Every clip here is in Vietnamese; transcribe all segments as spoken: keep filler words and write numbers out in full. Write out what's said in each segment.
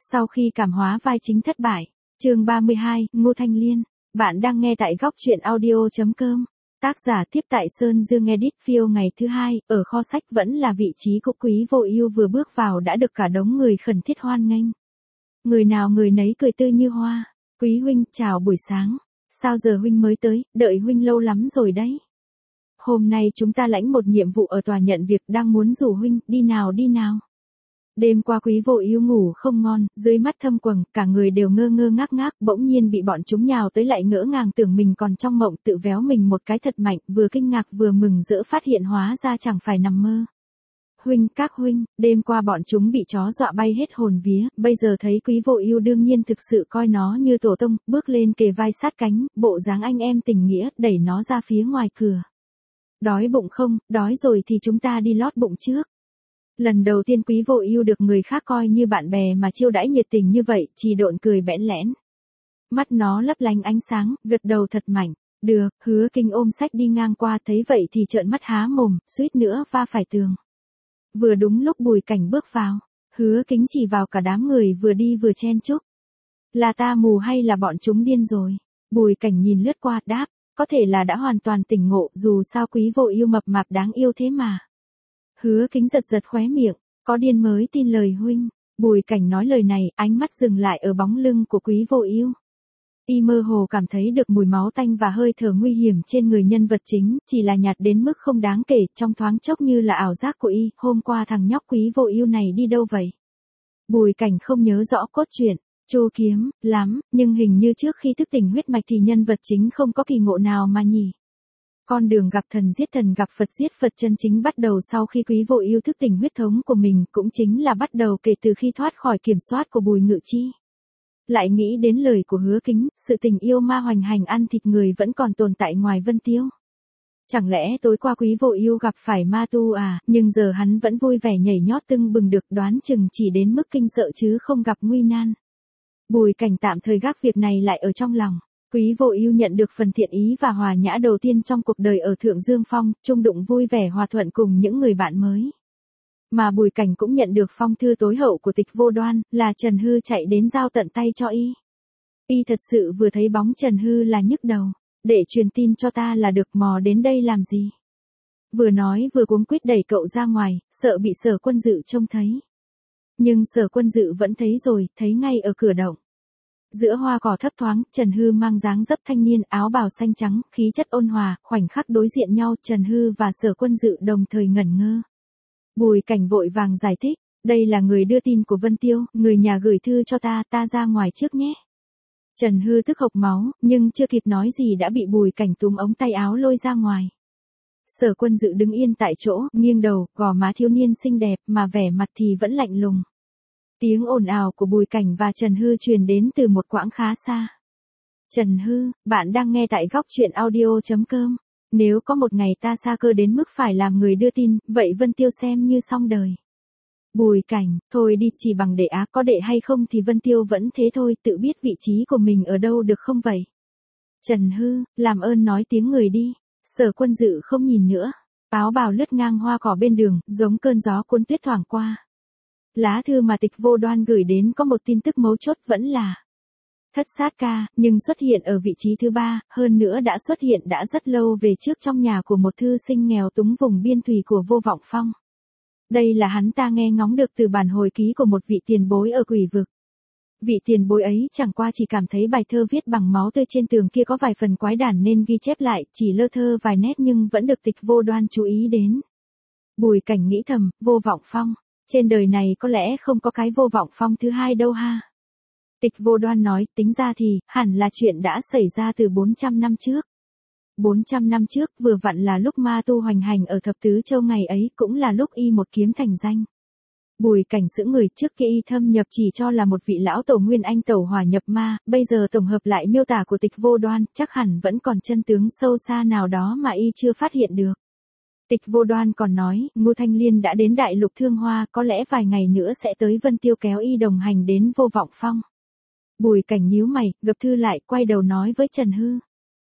Sau khi cảm hóa vai chính thất bại, chương ba mươi hai, Ngô Thanh Liên, bạn đang nghe tại góc truyện audio.com. Tác giả tiếp tại Sơn Dương Edit Phiêu ngày thứ hai, ở kho sách vẫn là vị trí của Quý Vô Ưu vừa bước vào đã được cả đống người khẩn thiết hoan nghênh. Người nào người nấy cười tươi như hoa. Quý huynh, chào buổi sáng. Sao giờ huynh mới tới, đợi huynh lâu lắm rồi đấy. Hôm nay chúng ta lãnh một nhiệm vụ ở tòa nhận việc, đang muốn rủ huynh, đi nào đi nào. Đêm qua Quý Vô Ưu ngủ không ngon, dưới mắt thâm quầng, cả người đều ngơ ngơ ngác ngác, bỗng nhiên bị bọn chúng nhào tới lại ngỡ ngàng tưởng mình còn trong mộng, tự véo mình một cái thật mạnh, vừa kinh ngạc vừa mừng rỡ phát hiện hóa ra chẳng phải nằm mơ. Huynh, các huynh, đêm qua bọn chúng bị chó dọa bay hết hồn vía, bây giờ thấy Quý Vô Ưu đương nhiên thực sự coi nó như tổ tông, bước lên kề vai sát cánh, bộ dáng anh em tình nghĩa, đẩy nó ra phía ngoài cửa. Đói bụng không? Đói rồi thì chúng ta đi lót bụng trước. Lần đầu tiên Quý Vô Ưu được người khác coi như bạn bè mà chiêu đãi nhiệt tình như vậy, Chỉ Độn cười bẽn lẽn. Mắt nó lấp lánh ánh sáng, gật đầu thật mạnh. Được, Hứa Kinh ôm sách đi ngang qua thấy vậy thì trợn mắt há mồm, suýt nữa va phải tường. Vừa đúng lúc Bùi Cảnh bước vào, Hứa Kính chỉ vào cả đám người vừa đi vừa chen chúc. Là ta mù hay là bọn chúng điên rồi? Bùi Cảnh nhìn lướt qua, đáp, có thể là đã hoàn toàn tỉnh ngộ, dù sao Quý Vô Ưu mập mạp đáng yêu thế mà. Hứa Kính giật giật khóe miệng, có điên mới tin lời huynh. Bùi Cảnh nói lời này, ánh mắt dừng lại ở bóng lưng của Quý Vô Ưu. Y mơ hồ cảm thấy được mùi máu tanh và hơi thở nguy hiểm trên người nhân vật chính, chỉ là nhạt đến mức không đáng kể, trong thoáng chốc như là ảo giác của y, hôm qua thằng nhóc Quý Vô Ưu này đi đâu vậy? Bùi Cảnh không nhớ rõ cốt truyện, Chu Kiếm, lắm, nhưng hình như trước khi thức tỉnh huyết mạch thì nhân vật chính không có kỳ ngộ nào mà nhỉ. Con đường gặp thần giết thần gặp Phật giết Phật chân chính bắt đầu sau khi Quý Vô Ưu thức tỉnh huyết thống của mình, cũng chính là bắt đầu kể từ khi thoát khỏi kiểm soát của Bùi Ngự Chi. Lại nghĩ đến lời của Hứa Kính, sự tình yêu ma hoành hành ăn thịt người vẫn còn tồn tại ngoài Vân Tiêu. Chẳng lẽ tối qua Quý Vô Ưu gặp phải ma tu à, nhưng giờ hắn vẫn vui vẻ nhảy nhót tưng bừng được, đoán chừng chỉ đến mức kinh sợ chứ không gặp nguy nan. Bùi Cảnh tạm thời gác việc này lại ở trong lòng. Quý Vô Ưu nhận được phần thiện ý và hòa nhã đầu tiên trong cuộc đời ở Thượng Dương Phong, chung đụng vui vẻ hòa thuận cùng những người bạn mới. Mà Bùi Cảnh cũng nhận được phong thư tối hậu của Tịch Vô Đoan, là Trần Hư chạy đến giao tận tay cho y. Y thật sự vừa thấy bóng Trần Hư là nhức đầu, để truyền tin cho ta là được, mò đến đây làm gì. Vừa nói vừa cuống quýt đẩy cậu ra ngoài, sợ bị Sở Quân Dự trông thấy. Nhưng Sở Quân Dự vẫn thấy rồi, thấy ngay ở cửa động. Giữa hoa cỏ thấp thoáng, Trần Hư mang dáng dấp thanh niên, áo bào xanh trắng, khí chất ôn hòa, khoảnh khắc đối diện nhau, Trần Hư và Sở Quân Dự đồng thời ngẩn ngơ. Bùi Cảnh vội vàng giải thích, đây là người đưa tin của Vân Tiêu, người nhà gửi thư cho ta, ta ra ngoài trước nhé. Trần Hư tức hộc máu, nhưng chưa kịp nói gì đã bị Bùi Cảnh túm ống tay áo lôi ra ngoài. Sở Quân Dự đứng yên tại chỗ, nghiêng đầu, gò má thiếu niên xinh đẹp, mà vẻ mặt thì vẫn lạnh lùng. Tiếng ồn ào của Bùi Cảnh và Trần Hư truyền đến từ một quãng khá xa. Trần Hư, bạn đang nghe tại góc truyện audio.com. Nếu có một ngày ta xa cơ đến mức phải làm người đưa tin, vậy Vân Tiêu xem như xong đời. Bùi Cảnh, thôi đi, chỉ bằng đệ á, có đệ hay không thì Vân Tiêu vẫn thế thôi, tự biết vị trí của mình ở đâu được không vậy? Trần Hư, làm ơn nói tiếng người đi. Sở Quân Dự không nhìn nữa. Áo bào lướt ngang hoa cỏ bên đường, giống cơn gió cuốn tuyết thoảng qua. Lá thư mà Tịch Vô Đoan gửi đến có một tin tức mấu chốt vẫn là thất sát ca, nhưng xuất hiện ở vị trí thứ ba, hơn nữa đã xuất hiện đã rất lâu về trước trong nhà của một thư sinh nghèo túng vùng biên thùy của Vô Vọng Phong. Đây là hắn ta nghe ngóng được từ bản hồi ký của một vị tiền bối ở Quỷ Vực. Vị tiền bối ấy chẳng qua chỉ cảm thấy bài thơ viết bằng máu tươi trên tường kia có vài phần quái đản nên ghi chép lại, chỉ lơ thơ vài nét nhưng vẫn được Tịch Vô Đoan chú ý đến. Bùi Cảnh nghĩ thầm, Vô Vọng Phong, trên đời này có lẽ không có cái Vô Vọng Phong thứ hai đâu ha. Tịch Vô Đoan nói, tính ra thì, hẳn là chuyện đã xảy ra từ bốn trăm năm trước. bốn trăm năm trước, vừa vặn là lúc ma tu hoành hành ở Thập Tứ Châu, ngày ấy cũng là lúc y một kiếm thành danh. Bùi Cảnh sững người, trước kia y thâm nhập chỉ cho là một vị lão tổ nguyên anh tẩu hỏa nhập ma, bây giờ tổng hợp lại miêu tả của Tịch Vô Đoan, chắc hẳn vẫn còn chân tướng sâu xa nào đó mà y chưa phát hiện được. Tịch Vô Đoan còn nói, Ngô Thanh Liên đã đến Đại Lục Thương Hoa, có lẽ vài ngày nữa sẽ tới Vân Tiêu kéo y đồng hành đến Vô Vọng Phong. Bùi Cảnh nhíu mày, gập thư lại, quay đầu nói với Trần Hư.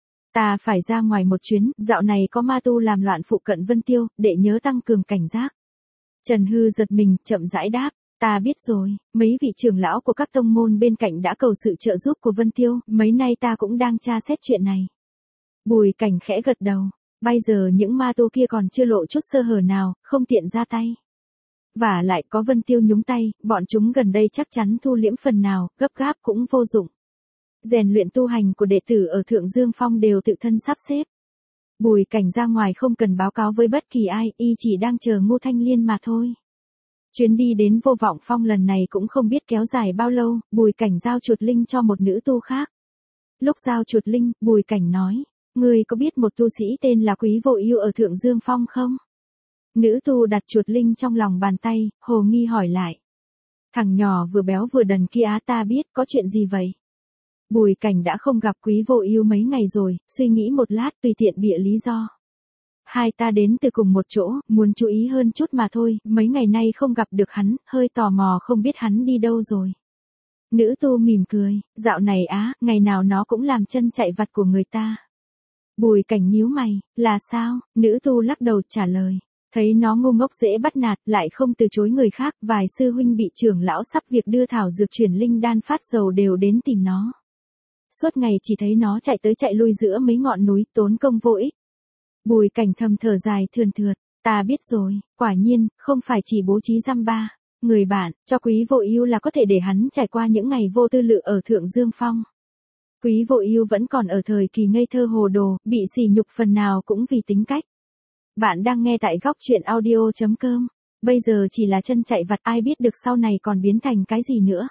Ta phải ra ngoài một chuyến, dạo này có ma tu làm loạn phụ cận Vân Tiêu, để nhớ tăng cường cảnh giác. Trần Hư giật mình, chậm rãi đáp, Ta biết rồi, mấy vị trưởng lão của các tông môn bên cạnh đã cầu sự trợ giúp của Vân Tiêu, mấy nay ta cũng đang tra xét chuyện này. Bùi Cảnh khẽ gật đầu, bây giờ những ma tu kia còn chưa lộ chút sơ hở nào, không tiện ra tay. Và lại có Vân Tiêu nhúng tay, bọn chúng gần đây chắc chắn thu liễm phần nào, gấp gáp cũng vô dụng. Rèn luyện tu hành của đệ tử ở Thượng Dương Phong đều tự thân sắp xếp. Bùi Cảnh ra ngoài không cần báo cáo với bất kỳ ai, y chỉ đang chờ Ngô Thanh Liên mà thôi. Chuyến đi đến Vô Vọng Phong lần này cũng không biết kéo dài bao lâu, Bùi Cảnh giao chuột linh cho một nữ tu khác. Lúc giao chuột linh, Bùi Cảnh nói, ngươi có biết một tu sĩ tên là Quý Vô Ưu ở Thượng Dương Phong không? Nữ tu đặt chuột linh trong lòng bàn tay, hồ nghi hỏi lại. Thằng nhỏ vừa béo vừa đần kia á, ta biết, có chuyện gì vậy? Bùi Cảnh đã không gặp Quý Vô Ưu mấy ngày rồi, suy nghĩ một lát tùy tiện bịa lý do. Hai ta đến từ cùng một chỗ, muốn chú ý hơn chút mà thôi, mấy ngày nay không gặp được hắn, hơi tò mò không biết hắn đi đâu rồi. Nữ tu mỉm cười, dạo này á, ngày nào nó cũng làm chân chạy vặt của người ta. Bùi Cảnh nhíu mày, là sao? Nữ tu lắc đầu trả lời, thấy nó ngu ngốc dễ bắt nạt, lại không từ chối người khác, vài sư huynh bị trưởng lão sắp việc đưa thảo dược chuyển linh đan phát dầu đều đến tìm nó. Suốt ngày chỉ thấy nó chạy tới chạy lui giữa mấy ngọn núi, tốn công vô ích. Bùi Cảnh thầm thở dài thườn thượt, ta biết rồi, quả nhiên, không phải chỉ bố trí dăm ba. Người bạn, cho Quý Vô Ưu là có thể để hắn trải qua những ngày vô tư lự ở Thượng Dương Phong. Quý Vô Ưu vẫn còn ở thời kỳ ngây thơ hồ đồ, bị sỉ nhục phần nào cũng vì tính cách. Bạn đang nghe tại góc truyện audio chấm com. Bây giờ chỉ là chân chạy vặt, ai biết được sau này còn biến thành cái gì nữa.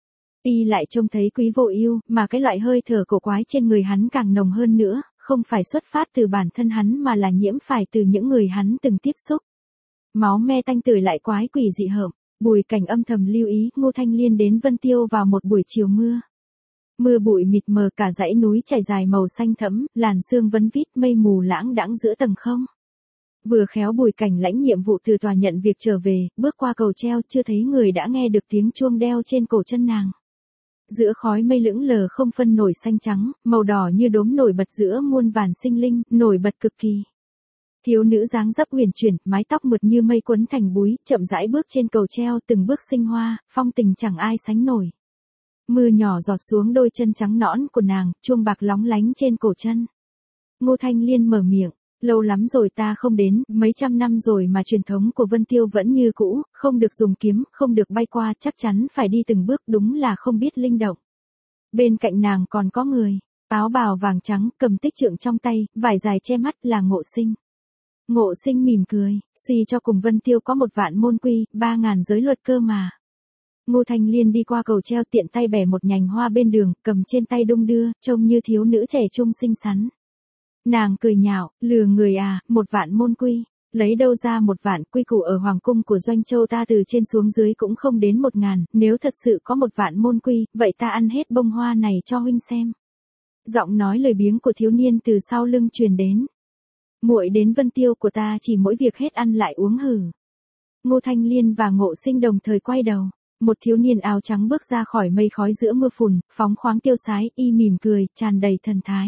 Y lại trông thấy Quý Vô Ưu, mà cái loại hơi thở cổ quái trên người hắn càng nồng hơn nữa, không phải xuất phát từ bản thân hắn mà là nhiễm phải từ những người hắn từng tiếp xúc. Máu me tanh tưởi lại quái quỷ dị hợm. Bùi Cảnh âm thầm lưu ý, Ngô Thanh Liên đến Vân Tiêu vào một buổi chiều mưa. Mưa bụi mịt mờ, cả dãy núi trải dài màu xanh thẫm, làn sương vấn vít, mây mù lãng đãng giữa tầng không. Vừa khéo Bùi Cảnh lãnh nhiệm vụ từ tòa nhận việc trở về, bước qua cầu treo, chưa thấy người đã nghe được tiếng chuông đeo trên cổ chân nàng. Giữa khói mây lững lờ không phân nổi xanh trắng, màu đỏ như đốm nổi bật giữa muôn vàn sinh linh, nổi bật cực kỳ. Thiếu nữ dáng dấp uyển chuyển, mái tóc mượt như mây quấn thành búi, chậm rãi bước trên cầu treo, từng bước sinh hoa, phong tình chẳng ai sánh nổi. Mưa nhỏ giọt xuống đôi chân trắng nõn của nàng, chuông bạc lóng lánh trên cổ chân. Ngô Thanh Liên mở miệng, lâu lắm rồi ta không đến, mấy trăm năm rồi mà truyền thống của Vân Tiêu vẫn như cũ, không được dùng kiếm, không được bay qua, chắc chắn phải đi từng bước, đúng là không biết linh động. Bên cạnh nàng còn có người, áo bào vàng trắng, cầm tích trượng trong tay, vải dài che mắt, là Ngộ Sinh. Ngộ Sinh mỉm cười, suy cho cùng Vân Tiêu có một vạn môn quy, ba ngàn giới luật cơ mà. Ngô Thanh Liên đi qua cầu treo, tiện tay bẻ một nhành hoa bên đường, cầm trên tay đung đưa, trông như thiếu nữ trẻ trung xinh xắn. Nàng cười nhạo, lừa người à, một vạn môn quy, lấy đâu ra một vạn, quy củ ở hoàng cung của Doanh Châu ta từ trên xuống dưới cũng không đến một ngàn, nếu thật sự có một vạn môn quy, vậy ta ăn hết bông hoa này cho huynh xem. Giọng nói lời biếng của thiếu niên từ sau lưng truyền đến. Muội đến Vân Tiêu của ta chỉ mỗi việc hết ăn lại uống hử. Ngô Thanh Liên và Ngộ Sinh đồng thời quay đầu. Một thiếu niên áo trắng bước ra khỏi mây khói giữa mưa phùn, phóng khoáng tiêu sái, y mỉm cười, tràn đầy thần thái.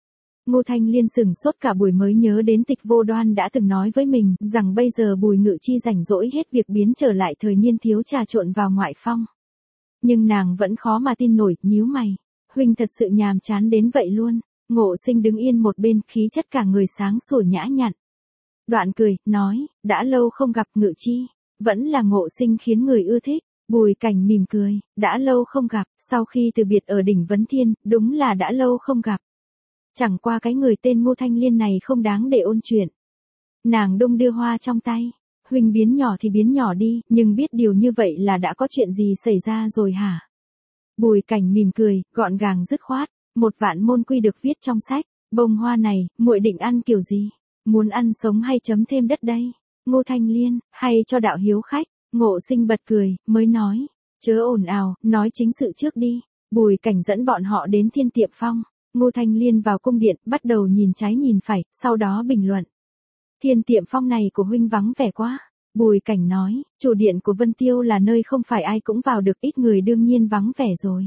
Ngô Thanh Liên sửng sốt cả buổi mới nhớ đến Tịch Vô Đoan đã từng nói với mình, rằng bây giờ Bùi Ngự Chi rảnh rỗi hết việc biến trở lại thời niên thiếu trà trộn vào ngoại phong. Nhưng nàng vẫn khó mà tin nổi, nhíu mày. Huynh thật sự nhàm chán đến vậy luôn. Ngộ Sinh đứng yên một bên, khí chất cả người sáng sủa nhã nhặn. Đoạn cười, nói, đã lâu không gặp Ngự Chi. Vẫn là Ngộ Sinh khiến người ưa thích. Bùi Cảnh mỉm cười, đã lâu không gặp, sau khi từ biệt ở đỉnh Vấn Thiên, đúng là đã lâu không gặp. Chẳng qua cái người tên Ngô Thanh Liên này không đáng để ôn chuyện. Nàng đung đưa hoa trong tay, huynh biến nhỏ thì biến nhỏ đi, nhưng biết điều như vậy là đã có chuyện gì xảy ra rồi hả? Bùi Cảnh mỉm cười, gọn gàng dứt khoát, một vạn môn quy được viết trong sách, bông hoa này, muội định ăn kiểu gì? Muốn ăn sống hay chấm thêm đất đây? Ngô Thanh Liên, hay cho đạo hiếu khách? Ngộ Sinh bật cười, mới nói, chớ ồn ào, nói chính sự trước đi. Bùi Cảnh dẫn bọn họ đến Thiên Tiệm Phong. Ngô Thanh Liên vào cung điện, bắt đầu nhìn trái nhìn phải, sau đó bình luận. Thiên Tiệm Phong này của huynh vắng vẻ quá. Bùi Cảnh nói, chủ điện của Vân Tiêu là nơi không phải ai cũng vào được, ít người đương nhiên vắng vẻ rồi.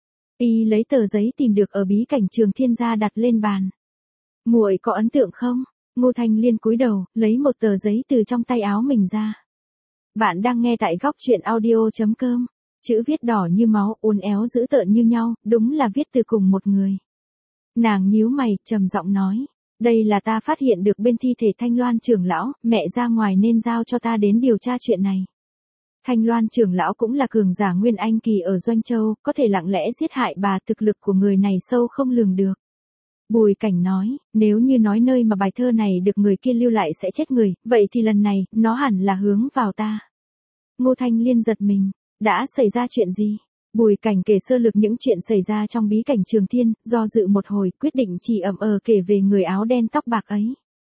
Y lấy tờ giấy tìm được ở bí cảnh Trường Thiên gia đặt lên bàn. Muội có ấn tượng không? Ngô Thanh Liên cúi đầu, lấy một tờ giấy từ trong tay áo mình ra. Bạn đang nghe tại góc truyện audio chấm com. Chữ viết đỏ như máu, uốn éo dữ tợn như nhau, đúng là viết từ cùng một người. Nàng nhíu mày, trầm giọng nói. Đây là ta phát hiện được bên thi thể Thanh Loan trưởng lão, mẹ ra ngoài nên giao cho ta đến điều tra chuyện này. Thanh Loan trưởng lão cũng là cường giả Nguyên Anh kỳ ở Doanh Châu, có thể lặng lẽ giết hại bà, thực lực của người này sâu không lường được. Bùi Cảnh nói, nếu như nói nơi mà bài thơ này được người kia lưu lại sẽ chết người, vậy thì lần này, nó hẳn là hướng vào ta. Ngô Thanh Liên giật mình, đã xảy ra chuyện gì? Bùi Cảnh kể sơ lược những chuyện xảy ra trong bí cảnh Trường Thiên, do dự một hồi, quyết định chỉ ậm ờ kể về người áo đen tóc bạc ấy.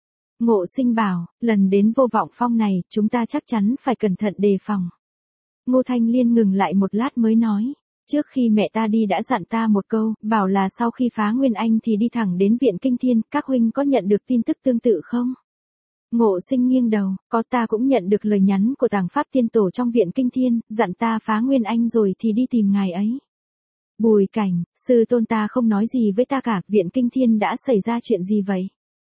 Ngộ Sinh bảo, lần đến Vô Vọng Phong này, chúng ta chắc chắn phải cẩn thận đề phòng. Ngô Thanh Liên ngừng lại một lát mới nói. Trước khi mẹ ta đi đã dặn ta một câu, bảo là sau khi phá Nguyên Anh thì đi thẳng đến Viện Kinh Thiên, các huynh có nhận được tin tức tương tự không? Ngộ Sinh nghiêng đầu, có, ta cũng nhận được lời nhắn của Tàng Pháp Tiên Tổ trong Viện Kinh Thiên, dặn ta phá Nguyên Anh rồi thì đi tìm ngài ấy. Bùi Cảnh, sư tôn ta không nói gì với ta cả, Viện Kinh Thiên đã xảy ra chuyện gì vậy?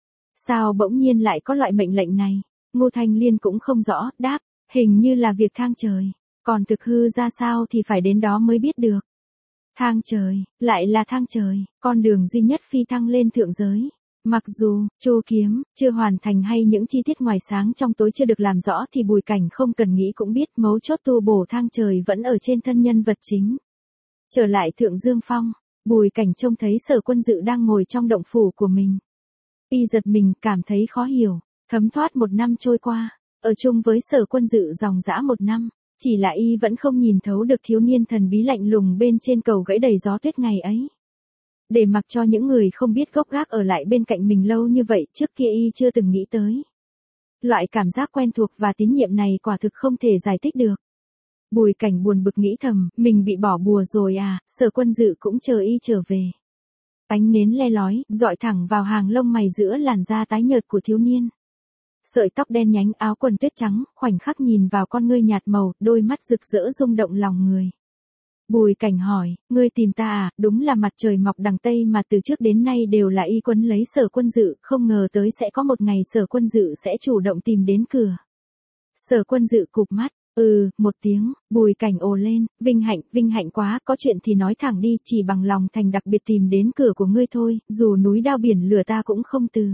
Sao bỗng nhiên lại có loại mệnh lệnh này? Ngô Thanh Liên cũng không rõ, đáp, hình như là việc thang trời. Còn thực hư ra sao thì phải đến đó mới biết được. Thang trời, lại là thang trời, con đường duy nhất phi thăng lên thượng giới. Mặc dù, Chu kiếm, chưa hoàn thành hay những chi tiết ngoài sáng trong tối chưa được làm rõ thì Bùi Cảnh không cần nghĩ cũng biết mấu chốt tu bổ thang trời vẫn ở trên thân nhân vật chính. Trở lại Thượng Dương Phong, Bùi Cảnh trông thấy Sở Quân Dự đang ngồi trong động phủ của mình. Y giật mình, cảm thấy khó hiểu, thấm thoát một năm trôi qua, ở chung với Sở Quân Dự dòng dã một năm. Chỉ là y vẫn không nhìn thấu được thiếu niên thần bí lạnh lùng bên trên cầu gãy đầy gió tuyết ngày ấy. Để mặc cho những người không biết gốc gác ở lại bên cạnh mình lâu như vậy, trước kia y chưa từng nghĩ tới. Loại cảm giác quen thuộc và tín nhiệm này quả thực không thể giải thích được. Bùi Cảnh buồn bực nghĩ thầm, mình bị bỏ bùa rồi à, Sở Quân Dự cũng chờ y trở về. Ánh nến le lói, dọi thẳng vào hàng lông mày giữa làn da tái nhợt của thiếu niên. Sợi tóc đen nhánh, áo quần tuyết trắng, khoảnh khắc nhìn vào con ngươi nhạt màu, đôi mắt rực rỡ rung động lòng người. Bùi Cảnh hỏi, ngươi tìm ta à, đúng là mặt trời mọc đằng Tây mà từ trước đến nay đều là y quấn lấy Sở Quân Dự, không ngờ tới sẽ có một ngày Sở Quân Dự sẽ chủ động tìm đến cửa. Sở Quân Dự cụp mắt, ừ, một tiếng, Bùi Cảnh ồ lên, vinh hạnh, vinh hạnh quá, có chuyện thì nói thẳng đi, chỉ bằng lòng thành đặc biệt tìm đến cửa của ngươi thôi, dù núi đao biển lửa ta cũng không từ.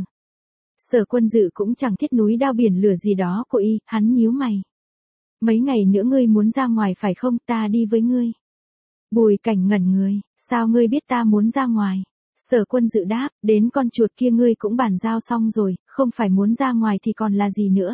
Sở Quân Dự cũng chẳng thiết núi đao biển lửa gì đó của y, hắn nhíu mày. Mấy ngày nữa ngươi muốn ra ngoài phải không, ta đi với ngươi. Bùi Cảnh ngẩn người, sao ngươi biết ta muốn ra ngoài? Sở Quân Dự đáp, đến con chuột kia ngươi cũng bàn giao xong rồi, không phải muốn ra ngoài thì còn là gì nữa.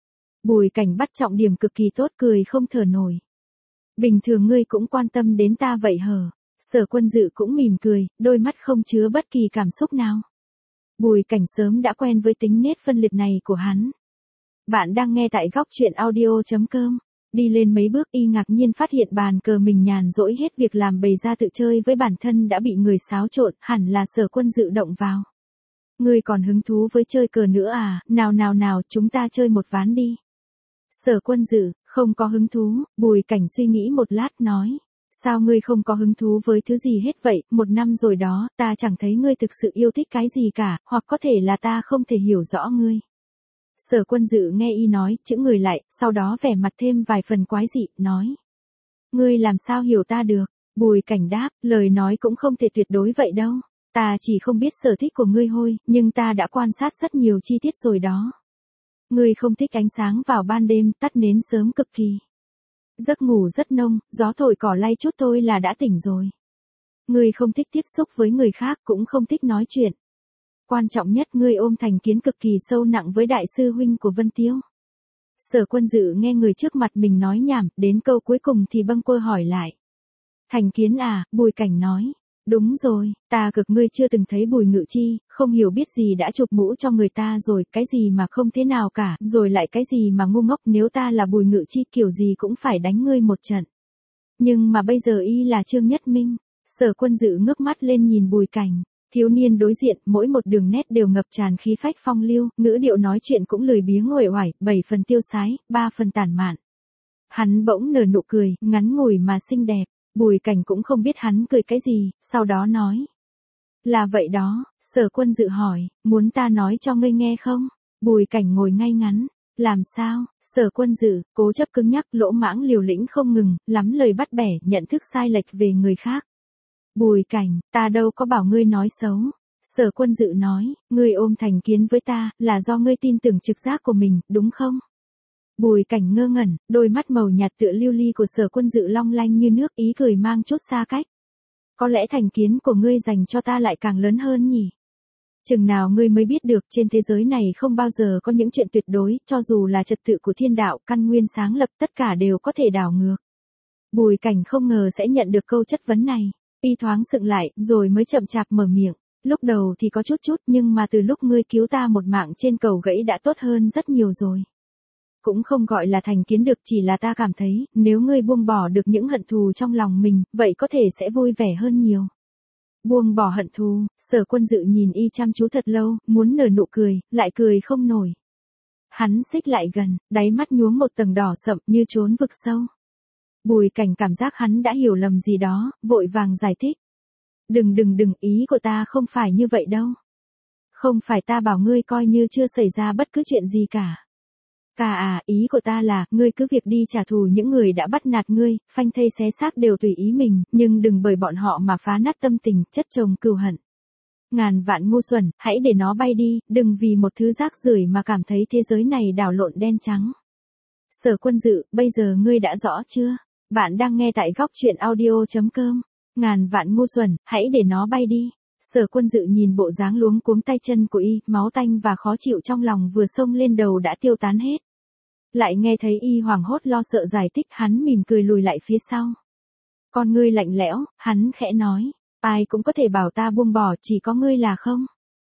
Bùi Cảnh bắt trọng điểm cực kỳ tốt, cười không thở nổi. Bình thường ngươi cũng quan tâm đến ta vậy hở? Sở Quân Dự cũng mỉm cười, đôi mắt không chứa bất kỳ cảm xúc nào. Bùi Cảnh sớm đã quen với tính nết phân liệt này của hắn. Bạn đang nghe tại góc truyện audio chấm com. Đi lên mấy bước y ngạc nhiên phát hiện bàn cờ mình nhàn rỗi hết việc làm bày ra tự chơi với bản thân đã bị người xáo trộn, hẳn là Sở Quân Dự động vào. Ngươi còn hứng thú với chơi cờ nữa à, nào nào nào chúng ta chơi một ván đi. Sở Quân Dự, không có hứng thú, Bùi Cảnh suy nghĩ một lát nói. Sao ngươi không có hứng thú với thứ gì hết vậy, một năm rồi đó, ta chẳng thấy ngươi thực sự yêu thích cái gì cả, hoặc có thể là ta không thể hiểu rõ ngươi. Sở Quân Dự nghe y nói, chững người lại, sau đó vẻ mặt thêm vài phần quái dị, nói. Ngươi làm sao hiểu ta được? Bùi Cảnh đáp, lời nói cũng không thể tuyệt đối vậy đâu. Ta chỉ không biết sở thích của ngươi thôi, nhưng ta đã quan sát rất nhiều chi tiết rồi đó. Ngươi không thích ánh sáng vào ban đêm, tắt nến sớm cực kỳ. Giấc ngủ rất nông, gió thổi cỏ lay chút thôi là đã tỉnh rồi. Ngươi không thích tiếp xúc với người khác, cũng không thích nói chuyện. Quan trọng nhất, ngươi ôm thành kiến cực kỳ sâu nặng với đại sư huynh của Vân Tiêu. Sở Quân Dự nghe người trước mặt mình nói nhảm, đến câu cuối cùng thì bâng quơ hỏi lại. Thành kiến à, Bùi Cảnh nói. Đúng rồi, ta cực ngươi chưa từng thấy Bùi Ngự Chi, không hiểu biết gì đã chụp mũ cho người ta rồi, cái gì mà không thế nào cả, rồi lại cái gì mà ngu ngốc, nếu ta là Bùi Ngự Chi kiểu gì cũng phải đánh ngươi một trận. Nhưng mà bây giờ y là Trương Nhất Minh. Sở Quân Dự ngước mắt lên nhìn Bùi Cảnh. Thiếu niên đối diện, mỗi một đường nét đều ngập tràn khí phách phong lưu, ngữ điệu nói chuyện cũng lười biếng uể oải, bảy phần tiêu sái, ba phần tản mạn. Hắn bỗng nở nụ cười, ngắn ngủi mà xinh đẹp. Bùi Cảnh cũng không biết hắn cười cái gì, sau đó nói. Là vậy đó, Sở Quân Dự hỏi, muốn ta nói cho ngươi nghe không? Bùi Cảnh ngồi ngay ngắn, Làm sao? Sở Quân Dự, cố chấp cứng nhắc, lỗ mãng liều lĩnh không ngừng, lắm lời bắt bẻ, nhận thức sai lệch về người khác. Bùi Cảnh, ta đâu có bảo ngươi nói xấu. Sở Quân Dự nói, ngươi ôm thành kiến với ta, là do ngươi tin tưởng trực giác của mình, đúng không? Bùi Cảnh ngơ ngẩn, đôi mắt màu nhạt tựa lưu ly của Sở Quân Dự long lanh như nước, ý cười mang chút xa cách. Có lẽ thành kiến của ngươi dành cho ta lại càng lớn hơn nhỉ? Chừng nào ngươi mới biết được trên thế giới này không bao giờ có những chuyện tuyệt đối, cho dù là trật tự của thiên đạo, căn nguyên sáng lập tất cả đều có thể đảo ngược. Bùi Cảnh không ngờ sẽ nhận được câu chất vấn này. Y thoáng sững lại, rồi mới chậm chạp mở miệng. Lúc đầu thì có chút chút, nhưng mà từ lúc ngươi cứu ta một mạng trên cầu gãy đã tốt hơn rất nhiều rồi. Cũng không gọi là thành kiến được, chỉ là ta cảm thấy, nếu ngươi buông bỏ được những hận thù trong lòng mình, vậy có thể sẽ vui vẻ hơn nhiều. Buông bỏ hận thù, Sở Quân Dự nhìn y chăm chú thật lâu, muốn nở nụ cười, lại cười không nổi. Hắn xích lại gần, đáy mắt nhuốm một tầng đỏ sậm như trốn vực sâu. Bùi Cảnh cảm giác hắn đã hiểu lầm gì đó, vội vàng giải thích. Đừng đừng đừng, ý của ta không phải như vậy đâu. Không phải ta bảo ngươi coi như chưa xảy ra bất cứ chuyện gì cả. Cả à, ý của ta là, ngươi cứ việc đi trả thù những người đã bắt nạt ngươi, phanh thây xé xác đều tùy ý mình, nhưng đừng bởi bọn họ mà phá nát tâm tình, chất chồng cừu hận. Ngàn vạn ngu xuẩn, hãy để nó bay đi, đừng vì một thứ rác rưởi mà cảm thấy thế giới này đảo lộn đen trắng. Sở Quân Dự, bây giờ ngươi đã rõ chưa? Bạn đang nghe tại góc truyện audio chấm com. Ngàn vạn ngu xuẩn, hãy để nó bay đi. Sở Quân Dự nhìn bộ dáng luống cuống tay chân của y, máu tanh và khó chịu trong lòng vừa xông lên đầu đã tiêu tán hết. Lại nghe thấy y hoảng hốt lo sợ giải thích, hắn mỉm cười lùi lại phía sau. Con ngươi lạnh lẽo, hắn khẽ nói, ai cũng có thể bảo ta buông bỏ, chỉ có ngươi là không.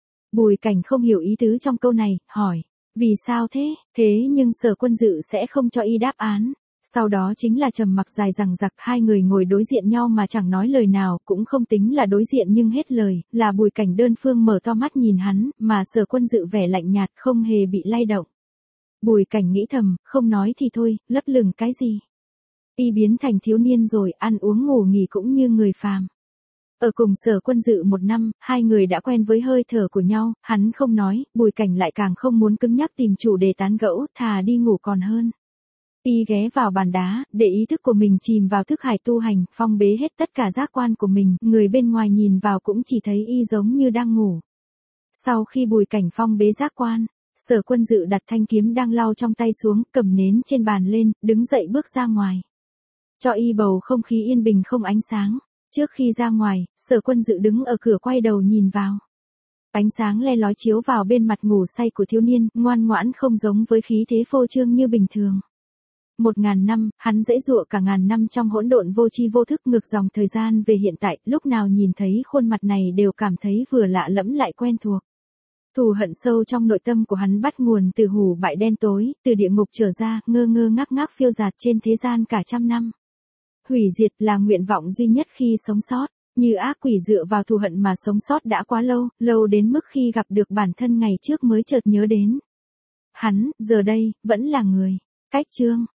Bùi Cảnh không hiểu ý tứ trong câu này, hỏi, vì sao thế? Thế nhưng Sở Quân Dự sẽ không cho y đáp án. Sau đó chính là trầm mặc dài dằng dặc, hai người ngồi đối diện nhau mà chẳng nói lời nào, cũng không tính là đối diện nhưng hết lời, là Bùi Cảnh đơn phương mở to mắt nhìn hắn, mà Sở Quân Dự vẻ lạnh nhạt không hề bị lay động. Bùi Cảnh nghĩ thầm, không nói thì thôi, lấp lửng cái gì. Y biến thành thiếu niên rồi, ăn uống ngủ nghỉ cũng như người phàm. Ở cùng Sở Quân Dự một năm, hai người đã quen với hơi thở của nhau, hắn không nói, Bùi Cảnh lại càng không muốn cứng nhắc tìm chủ đề tán gẫu, thà đi ngủ còn hơn. Y ghé vào bàn đá, để ý thức của mình chìm vào thức hải tu hành, phong bế hết tất cả giác quan của mình, người bên ngoài nhìn vào cũng chỉ thấy y giống như đang ngủ. Sau khi Bùi Cảnh phong bế giác quan, Sở Quân Dự đặt thanh kiếm đang lau trong tay xuống, cầm nến trên bàn lên, đứng dậy bước ra ngoài. Cho y bầu không khí yên bình không ánh sáng. Trước khi ra ngoài, Sở Quân Dự đứng ở cửa quay đầu nhìn vào. Ánh sáng le lói chiếu vào bên mặt ngủ say của thiếu niên, ngoan ngoãn không giống với khí thế phô trương như bình thường. Một ngàn năm, hắn dãy dụa cả ngàn năm trong hỗn độn vô tri vô thức ngược dòng thời gian về hiện tại, lúc nào nhìn thấy khuôn mặt này đều cảm thấy vừa lạ lẫm lại quen thuộc. Thù hận sâu trong nội tâm của hắn bắt nguồn từ hủ bại đen tối, từ địa ngục trở ra, ngơ ngơ ngác ngác phiêu dạt trên thế gian cả trăm năm. Hủy diệt là nguyện vọng duy nhất khi sống sót, như ác quỷ dựa vào thù hận mà sống sót đã quá lâu, lâu đến mức khi gặp được bản thân ngày trước mới chợt nhớ đến. Hắn, giờ đây, vẫn là người. Cách chương